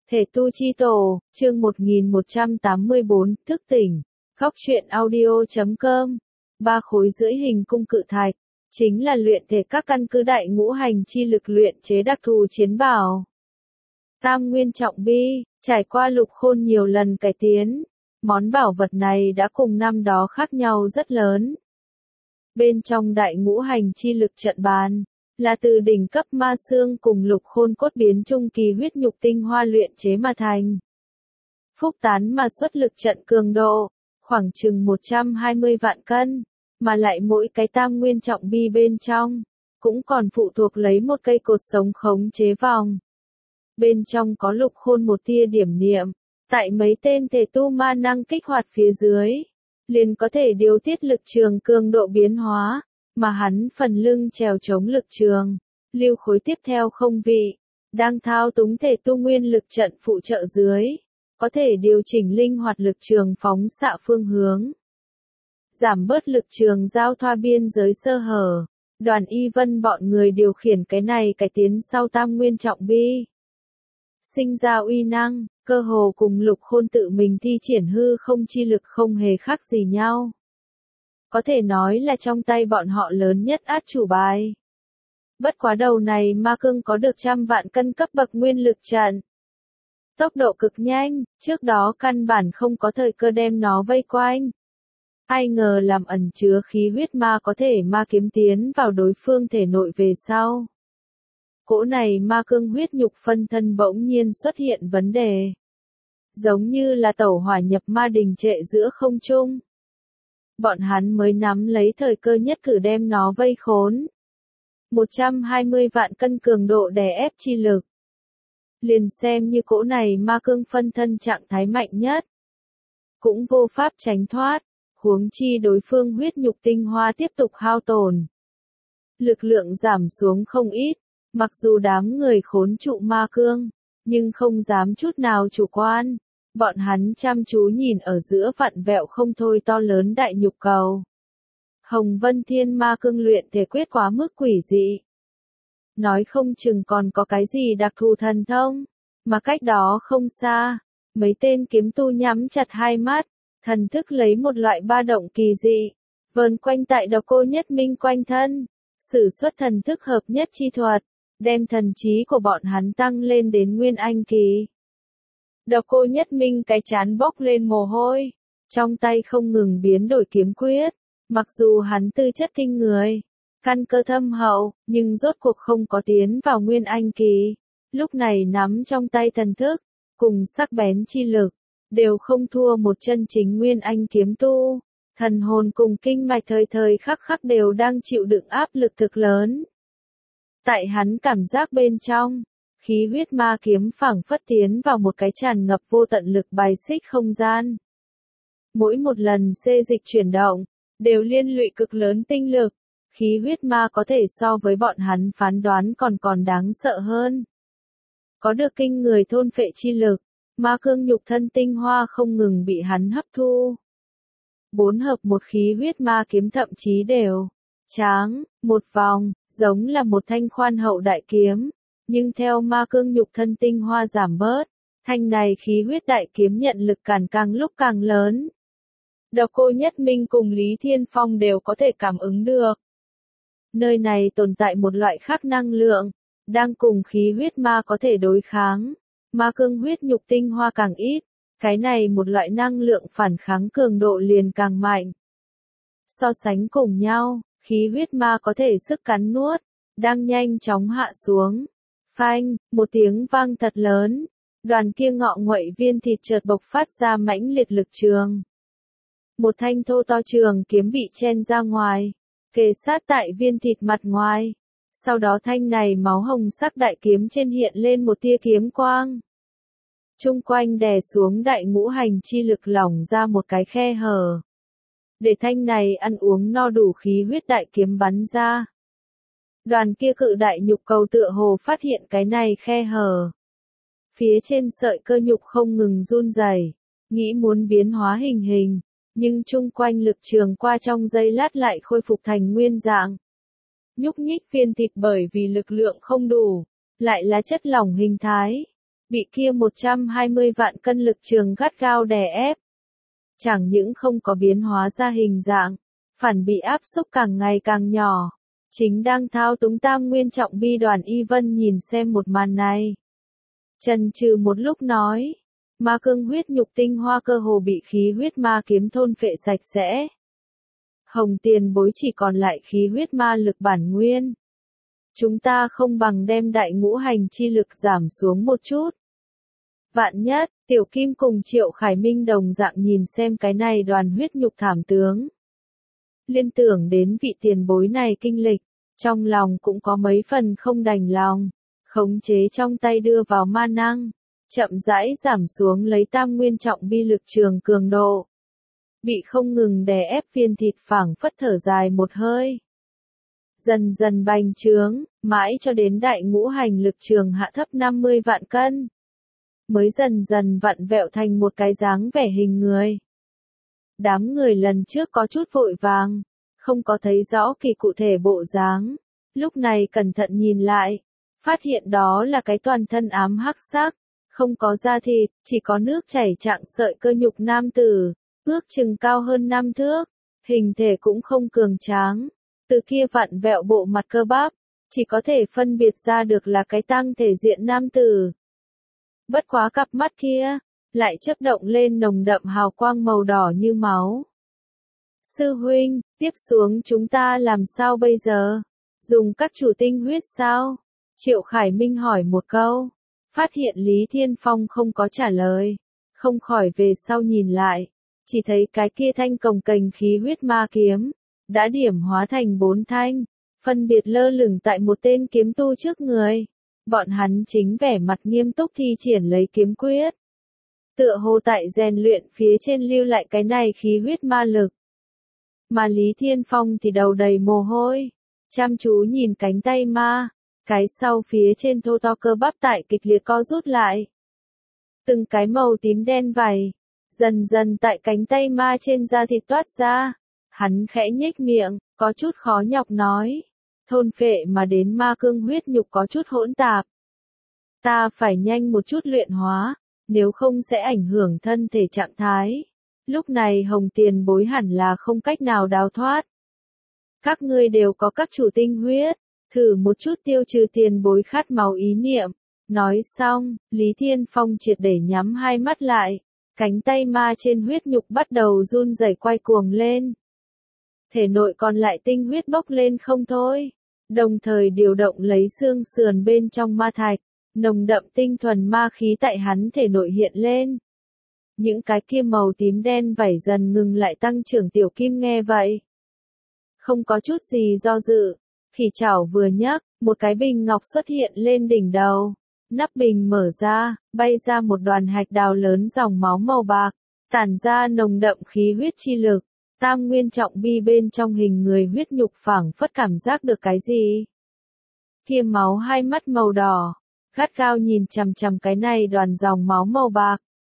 Thể tu chi tổ, chương 1184, thức tỉnh. Góc truyện audio.com. 3 khối rưỡi hình cung cự thạch, chính là luyện thể các căn cứ đại ngũ hành chi lực luyện chế đặc thù chiến bảo. Tam nguyên trọng bi, trải qua lục khôn nhiều lần cải tiến, món bảo vật này đã cùng năm đó khác nhau rất lớn. Bên trong đại ngũ hành chi lực trận bàn, là từ đỉnh cấp ma xương cùng lục khôn cốt biến trung kỳ huyết nhục tinh hoa luyện chế mà thành. Phúc tán mà xuất lực trận cường độ, khoảng chừng 120 vạn cân, mà lại mỗi cái tam nguyên trọng bi bên trong, cũng còn phụ thuộc lấy một cây cột sống khống chế vòng. Bên trong có lục khôn một tia điểm niệm, tại mấy tên thể tu ma năng kích hoạt phía dưới, liền có thể điều tiết lực trường cường độ biến hóa, mà hắn phần lưng trèo chống lực trường, lưu khối tiếp theo không vị, đang thao túng thể tu nguyên lực trận phụ trợ dưới, có thể điều chỉnh linh hoạt lực trường phóng xạ phương hướng, giảm bớt lực trường giao thoa biên giới sơ hở. Đoàn Y Vân bọn người điều khiển cái này cải tiến sau tam nguyên trọng bi, sinh ra uy năng, cơ hồ cùng lục khôn tự mình thi triển hư không chi lực không hề khác gì nhau. Có thể nói là trong tay bọn họ lớn nhất át chủ bài. Bất quá đầu này ma cương có được 100 vạn cân cấp bậc nguyên lực trận. Tốc độ cực nhanh, trước đó căn bản không có thời cơ đem nó vây quanh. Ai ngờ làm ẩn chứa khí huyết ma có thể ma kiếm tiến vào đối phương thể nội về sau. Cỗ này ma cương huyết nhục phân thân bỗng nhiên xuất hiện vấn đề. Giống như là tẩu hỏa nhập ma đình trệ giữa không trung. Bọn hắn mới nắm lấy thời cơ nhất cử đem nó vây khốn. 120 vạn cân cường độ đè ép chi lực. Liền xem như cỗ này ma cương phân thân trạng thái mạnh nhất, cũng vô pháp tránh thoát, huống chi đối phương huyết nhục tinh hoa tiếp tục hao tổn. Lực lượng giảm xuống không ít, mặc dù đám người khốn trụ ma cương, nhưng không dám chút nào chủ quan. Bọn hắn chăm chú nhìn ở giữa vặn vẹo không thôi to lớn đại nhục cầu. Hồng Vân Thiên Ma Cương luyện thể quyết quá mức quỷ dị. Nói không chừng còn có cái gì đặc thù thần thông, mà cách đó không xa, mấy tên kiếm tu nhắm chặt hai mắt, thần thức lấy một loại ba động kỳ dị, vờn quanh tại Độc Cô Nhất Minh quanh thân, sử xuất thần thức hợp nhất chi thuật, đem thần trí của bọn hắn tăng lên đến nguyên anh kỳ. Độc Cô Nhất Minh cái chán bốc lên mồ hôi, trong tay không ngừng biến đổi kiếm quyết, mặc dù hắn tư chất kinh người, căn cơ thâm hậu, nhưng rốt cuộc không có tiến vào nguyên anh kỳ, lúc này nắm trong tay thần thức, cùng sắc bén chi lực, đều không thua một chân chính nguyên anh kiếm tu, thần hồn cùng kinh mạch thời thời khắc khắc đều đang chịu đựng áp lực thực lớn. Tại hắn cảm giác bên trong, khí huyết ma kiếm phảng phất tiến vào một cái tràn ngập vô tận lực bài xích không gian. Mỗi một lần xê dịch chuyển động, đều liên lụy cực lớn tinh lực, khí huyết ma có thể so với bọn hắn phán đoán còn đáng sợ hơn. Có được kinh người thôn phệ chi lực, ma cương nhục thân tinh hoa không ngừng bị hắn hấp thu. 4 hợp một khí huyết ma kiếm thậm chí đều tráng, một vòng, giống là một thanh khoan hậu đại kiếm. Nhưng theo ma cương nhục thân tinh hoa giảm bớt, thanh này khí huyết đại kiếm nhận lực càng lúc càng lớn. Độc Cô Nhất Minh cùng Lý Thiên Phong đều có thể cảm ứng được. Nơi này tồn tại một loại khác năng lượng, đang cùng khí huyết ma có thể đối kháng. Ma cương huyết nhục tinh hoa càng ít, cái này một loại năng lượng phản kháng cường độ liền càng mạnh. So sánh cùng nhau, khí huyết ma có thể sức cắn nuốt, đang nhanh chóng hạ xuống. Phanh, một tiếng vang thật lớn, đoàn kia ngọ nguậy viên thịt chợt bộc phát ra mãnh liệt lực trường. Một thanh thô to trường kiếm bị chen ra ngoài, kề sát tại viên thịt mặt ngoài. Sau đó thanh này máu hồng sắc đại kiếm trên hiện lên một tia kiếm quang. Trung quanh đè xuống đại ngũ hành chi lực lỏng ra một cái khe hở. Để thanh này ăn uống no đủ khí huyết đại kiếm bắn ra. Đoàn kia cự đại nhục cầu tựa hồ phát hiện cái này khe hở. Phía trên sợi cơ nhục không ngừng run rẩy, nghĩ muốn biến hóa hình, nhưng chung quanh lực trường qua trong giây lát lại khôi phục thành nguyên dạng. Nhúc nhích viên thịt bởi vì lực lượng không đủ, lại là chất lỏng hình thái. bị kia 120 vạn cân lực trường gắt gao đè ép. Chẳng những không có biến hóa ra hình dạng, phản bị áp xúc càng ngày càng nhỏ. Chính đang thao túng Tam Nguyên Trọng Bi Đoàn Y Vân nhìn xem một màn này. Chần chừ một lúc nói, ma cương huyết nhục tinh hoa cơ hồ bị khí huyết ma kiếm thôn phệ sạch sẽ. Hồng tiền bối chỉ còn lại khí huyết ma lực bản nguyên. Chúng ta không bằng đem đại ngũ hành chi lực giảm xuống một chút. Vạn nhất, Tiểu Kim cùng Triệu Khải Minh đồng dạng nhìn xem cái này đoàn huyết nhục thảm tướng. Liên tưởng đến vị tiền bối này kinh lịch, trong lòng cũng có mấy phần không đành lòng, khống chế trong tay đưa vào ma năng, chậm rãi giảm xuống lấy Tam Nguyên Trọng Bi lực trường cường độ. Bị không ngừng đè ép viên thịt phảng phất thở dài một hơi. Dần dần bành trướng, mãi cho đến đại ngũ hành lực trường hạ thấp 50 vạn cân. Mới dần dần vặn vẹo thành một cái dáng vẻ hình người. Đám người lần trước có chút vội vàng, không có thấy rõ kỳ cụ thể bộ dáng. Lúc này cẩn thận nhìn lại, phát hiện đó là cái toàn thân ám hắc sắc, không có da thịt, chỉ có nước chảy trạng sợi cơ nhục nam tử, ước chừng cao hơn 5 thước, hình thể cũng không cường tráng. Từ kia vặn vẹo bộ mặt cơ bắp, chỉ có thể phân biệt ra được là cái tăng thể diện nam tử. Bất quá cặp mắt kia, lại chớp động lên nồng đậm hào quang màu đỏ như máu. Sư huynh, tiếp xuống chúng ta làm sao bây giờ? Dùng các chủ tinh huyết sao? Triệu Khải Minh hỏi một câu. Phát hiện Lý Thiên Phong không có trả lời. Không khỏi về sau nhìn lại. Chỉ thấy cái kia thanh cồng kềnh khí huyết ma kiếm. Đã điểm hóa thành 4 thanh. Phân biệt lơ lửng tại một tên kiếm tu trước người. Bọn hắn chính vẻ mặt nghiêm túc thi triển lấy kiếm quyết. Tựa hồ tại rèn luyện phía trên lưu lại cái này khí huyết ma lực. Mà Lý Thiên Phong thì đầu đầy mồ hôi, chăm chú nhìn cánh tay ma, cái sau phía trên thô to cơ bắp tại kịch liệt co rút lại. Từng cái màu tím đen vảy, dần dần tại cánh tay ma trên da thịt toát ra. Hắn khẽ nhếch miệng, có chút khó nhọc nói. Thôn phệ mà đến ma cương huyết nhục có chút hỗn tạp. Ta phải nhanh một chút luyện hóa, nếu không sẽ ảnh hưởng thân thể trạng thái. Lúc này Hồng tiền bối hẳn là không cách nào đào thoát. Các ngươi đều có các chủ tinh huyết, thử một chút tiêu trừ tiền bối khát máu ý niệm. Nói xong, Lý Thiên Phong triệt để nhắm hai mắt lại, cánh tay ma trên huyết nhục bắt đầu run rẩy quay cuồng lên. Thể nội còn lại tinh huyết bốc lên không thôi, đồng thời điều động lấy xương sườn bên trong ma thạch, nồng đậm tinh thuần ma khí tại hắn thể nội hiện lên. Những cái kia màu tím đen vảy dần ngừng lại tăng trưởng. Tiểu Kim nghe vậy, không có chút gì do dự, khỉ chảo vừa nhấc, một cái bình ngọc xuất hiện lên đỉnh đầu. Nắp bình mở ra, bay ra một đoàn hạch đào lớn dòng máu màu bạc, tản ra nồng đậm khí huyết chi lực. Tam Nguyên Trọng Bi bên trong hình người huyết nhục phảng phất cảm giác được cái gì. Kia máu hai mắt màu đỏ, gắt gao nhìn chằm chằm cái này đoàn dòng máu màu bạc.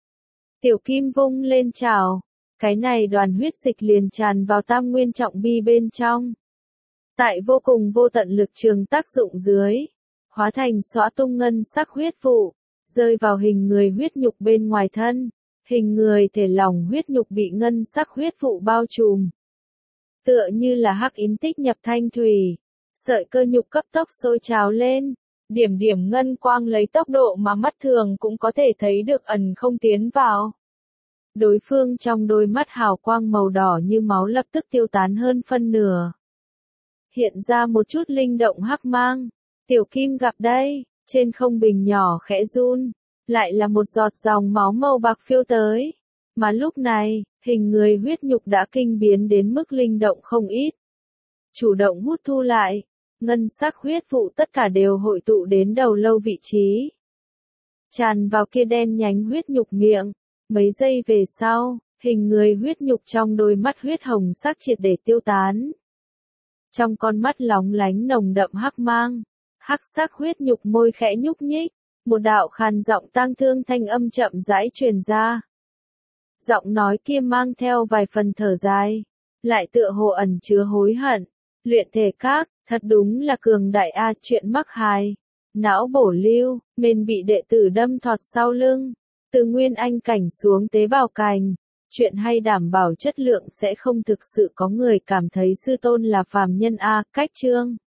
Tiểu Kim vung lên chảo, cái này đoàn huyết dịch liền tràn vào Tam Nguyên Trọng Bi bên trong. Tại vô cùng vô tận lực trường tác dụng dưới, hóa thành xõa tung ngân sắc huyết vụ, rơi vào hình người huyết nhục bên ngoài thân. Hình người thể lỏng huyết nhục bị ngân sắc huyết vụ bao trùm. Tựa như là hắc yến tích nhập thanh thủy, sợi cơ nhục cấp tốc sôi trào lên, điểm điểm ngân quang lấy tốc độ mà mắt thường cũng có thể thấy được ẩn không tiến vào. Đối phương trong đôi mắt hào quang màu đỏ như máu lập tức tiêu tán hơn phân nửa. Hiện ra một chút linh động hắc mang. Tiểu Kim gặp đây, trên không bình nhỏ khẽ run. Lại là một giọt dòng máu màu bạc phiêu tới. Mà lúc này, hình người huyết nhục đã kinh biến đến mức linh động không ít. Chủ động hút thu lại, ngân sắc huyết vụ tất cả đều hội tụ đến đầu lâu vị trí. Tràn vào kia đen nhánh huyết nhục miệng. Mấy giây về sau, hình người huyết nhục trong đôi mắt huyết hồng sắc triệt để tiêu tán. Trong con mắt lóng lánh nồng đậm hắc mang, hắc sắc huyết nhục môi khẽ nhúc nhích. Một đạo khàn giọng tang thương thanh âm chậm rãi truyền ra. Giọng nói kia mang theo vài phần thở dài, lại tựa hồ ẩn chứa hối hận. Luyện thể các, thật đúng là cường đại a, chuyện mắc hài. Não bổ lưu, mền bị đệ tử đâm thọt sau lưng. Từ nguyên anh cảnh xuống tế bào cành. Chuyện hay đảm bảo chất lượng sẽ không thực sự có người cảm thấy sư tôn là phàm nhân a. Cách chương